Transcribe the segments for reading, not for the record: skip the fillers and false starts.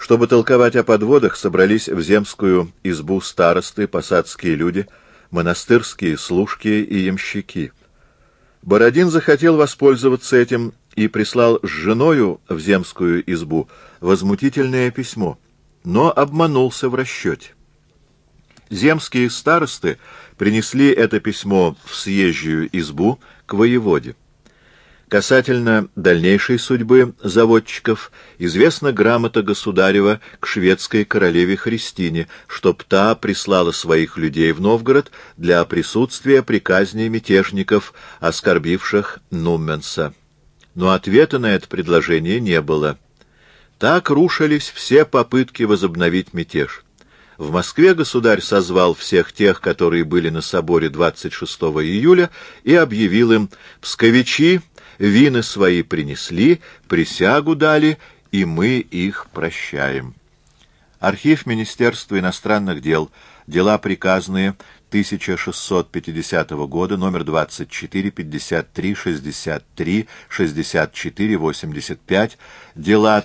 Чтобы толковать о подводах, собрались в земскую избу старосты, посадские люди, монастырские служки и ямщики. Бородин захотел воспользоваться этим и прислал с женою в земскую избу возмутительное письмо, но обманулся в расчете. Земские старосты принесли это письмо в съезжую избу к воеводе. Касательно дальнейшей судьбы заводчиков известна грамота государева к шведской королеве Христине, чтоб та прислала своих людей в Новгород для присутствия при казни мятежников, оскорбивших Нумменса. Но ответа на это предложение не было. Так рушились все попытки возобновить мятеж. В Москве государь созвал всех тех, которые были на соборе 26 июля, и объявил им: «Псковичи вины свои принесли, присягу дали, и мы их прощаем». Архив Министерства иностранных дел, дела приказные 1650 года, номер 24, 53, 63, 64, 85, дела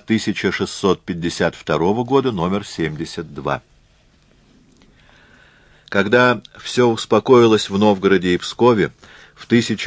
1652 года, номер 72. Когда все успокоилось в Новгороде и Пскове, в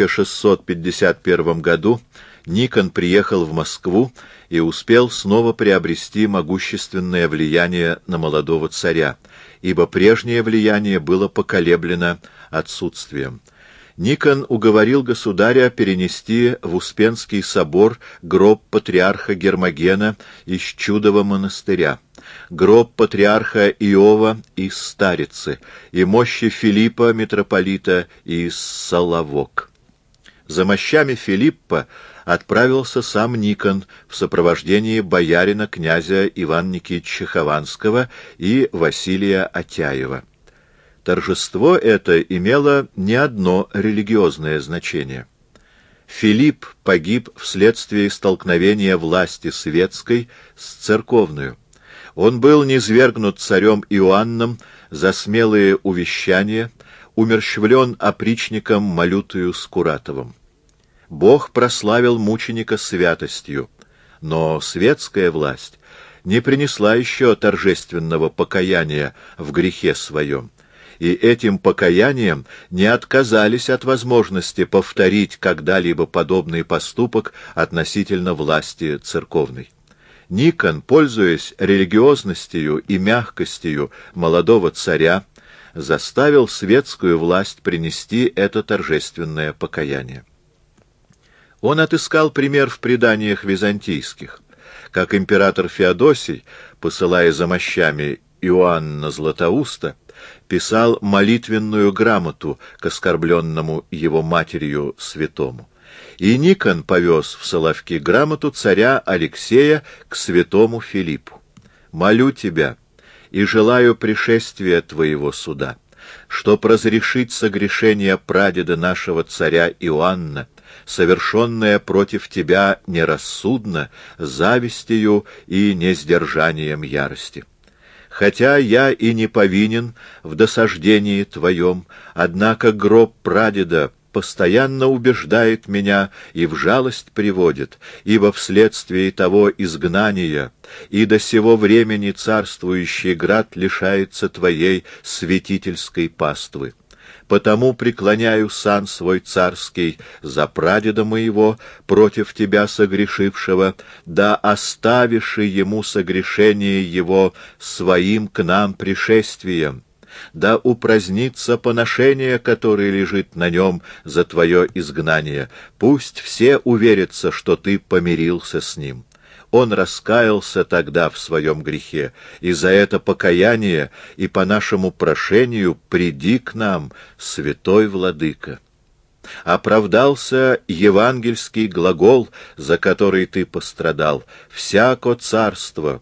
1651 году Никон приехал в Москву и успел снова приобрести могущественное влияние на молодого царя, ибо прежнее влияние было поколеблено отсутствием. Никон уговорил государя перенести в Успенский собор гроб патриарха Гермогена из Чудова монастыря, гроб патриарха Иова из Старицы и мощи Филиппа митрополита из Соловок. За мощами Филиппа отправился сам Никон в сопровождении боярина князя Ивана Никитича Хованского и Василия Атяева. Торжество это имело не одно религиозное значение. Филипп погиб вследствие столкновения власти светской с церковной. Он был низвергнут царем Иоанном за смелые увещания, умерщвлен опричником Малютою Скуратовым. Бог прославил мученика святостью, но светская власть не принесла еще торжественного покаяния в грехе своем, и этим покаянием не отказались от возможности повторить когда-либо подобный поступок относительно власти церковной. Никон, пользуясь религиозностью и мягкостью молодого царя, заставил светскую власть принести это торжественное покаяние. Он отыскал пример в преданиях византийских, как император Феодосий, посылая за мощами Иоанна Златоуста, писал молитвенную грамоту к оскорбленному его матерью святому. И Никон повез в Соловки грамоту царя Алексея к святому Филиппу. «Молю тебя и желаю пришествия твоего суда, чтоб разрешить согрешение прадеда нашего царя Иоанна, совершенное против тебя нерассудно, завистью и несдержанием ярости. Хотя я и не повинен в досаждении твоем, однако гроб прадеда постоянно убеждает меня и в жалость приводит, ибо вследствие того изгнания и до сего времени царствующий град лишается твоей святительской паствы. Потому преклоняю сан свой царский за прадеда моего, против тебя согрешившего, да оставишь ему согрешение его своим к нам пришествием. Да упразднится поношение, которое лежит на нем за твое изгнание. Пусть все уверятся, что ты помирился с ним». Он раскаялся тогда в своем грехе, и за это покаяние и по нашему прошению приди к нам, святой владыка. Оправдался евангельский глагол, за который ты пострадал: «Всяко царство,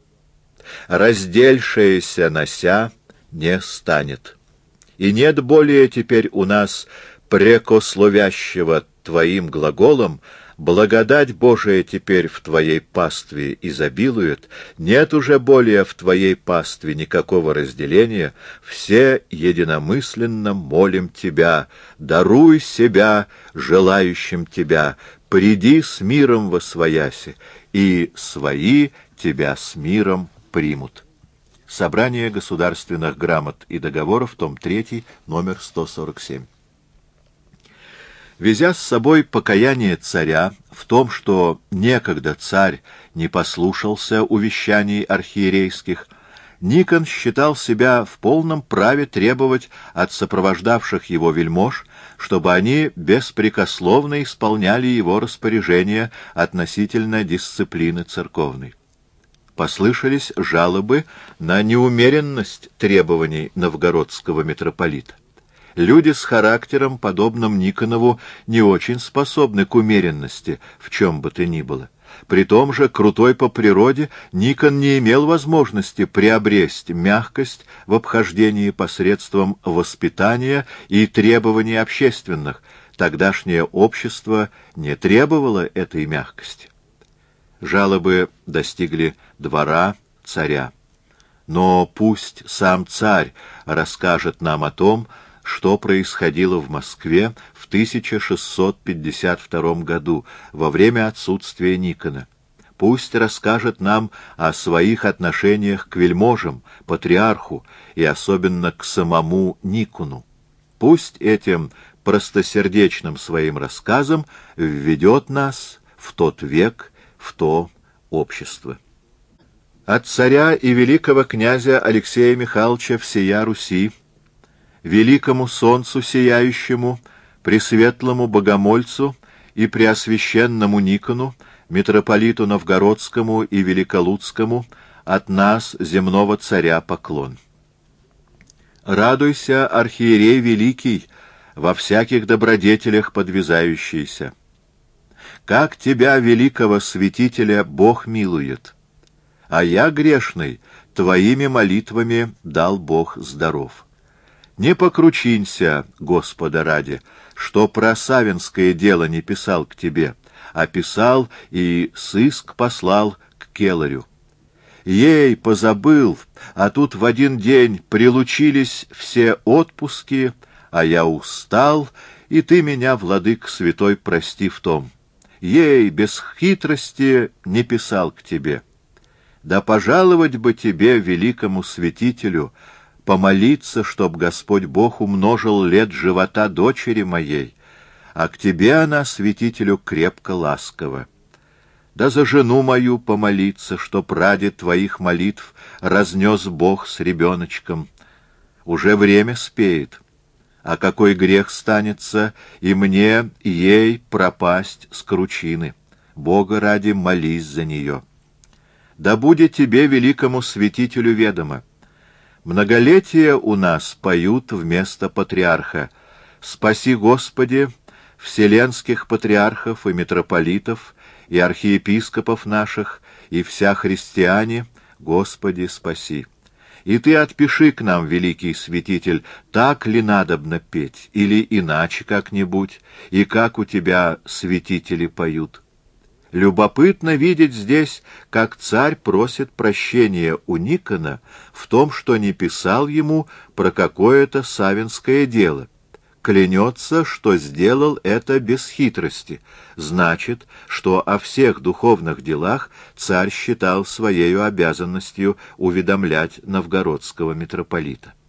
раздельшееся нося, не станет». И нет более теперь у нас прекословящего твоим глаголом: «Благодать Божия теперь в твоей пастве изобилует, нет уже более в твоей пастве никакого разделения, все единомысленно молим тебя, даруй себя желающим тебя, приди с миром восвояси, и свои тебя с миром примут. Собрание государственных грамот и договоров, том 3, номер 147. Везя с собой покаяние царя в том, что некогда царь не послушался увещаний архиерейских, Никон считал себя в полном праве требовать от сопровождавших его вельмож, чтобы они беспрекословно исполняли его распоряжения относительно дисциплины церковной. Послышались жалобы на неумеренность требований новгородского митрополита. Люди с характером, подобным Никонову, не очень способны к умеренности в чем бы то ни было. При том же, крутой по природе, Никон не имел возможности приобрести мягкость в обхождении посредством воспитания и требований общественных. Тогдашнее общество не требовало этой мягкости. Жалобы достигли двора царя. Но пусть сам царь расскажет нам о том, что происходило в Москве в 1652 году, во время отсутствия Никона. Пусть расскажет нам о своих отношениях к вельможам, патриарху и особенно к самому Никону. Пусть этим простосердечным своим рассказом введет нас в тот век, в то общество. От царя и великого князя Алексея Михайловича всея Руси, великому солнцу сияющему, пресветлому богомольцу и преосвященному Никону, митрополиту Новгородскому и Великолудскому, от нас, земного царя, поклон. Радуйся, архиерей великий, во всяких добродетелях подвязающийся. Как тебя, великого святителя, Бог милует, а я, грешный, твоими молитвами дал Бог здоров. Не покручинься, Господа ради, что про савинское дело не писал к тебе, а писал и сыск послал к келарю. Ей, позабыл, а тут в один день прилучились все отпуски, а я устал, и ты меня, владык святой, прости в том. Ей, без хитрости, не писал к тебе. Да пожаловать бы тебе, великому святителю, помолиться, чтоб Господь Бог умножил лет живота дочери моей, а к тебе она, святителю, крепко ласкова. Да за жену мою помолиться, чтоб ради твоих молитв разнес Бог с ребеночком. Уже время спеет, а какой грех станется и мне, и ей пропасть с кручины. Бога ради молись за нее. Да будет тебе, великому святителю, ведомо. Многолетия у нас поют вместо патриарха. Спаси, Господи, вселенских патриархов и митрополитов, и архиепископов наших, и вся христиане, Господи, спаси. И ты отпиши к нам, великий святитель, так ли надобно петь, или иначе как-нибудь, и как у тебя святители поют. Любопытно видеть здесь, как царь просит прощения у Никона в том, что не писал ему про какое-то савинское дело. Клянется, что сделал это без хитрости. Значит, что о всех духовных делах царь считал своею обязанностью уведомлять новгородского митрополита.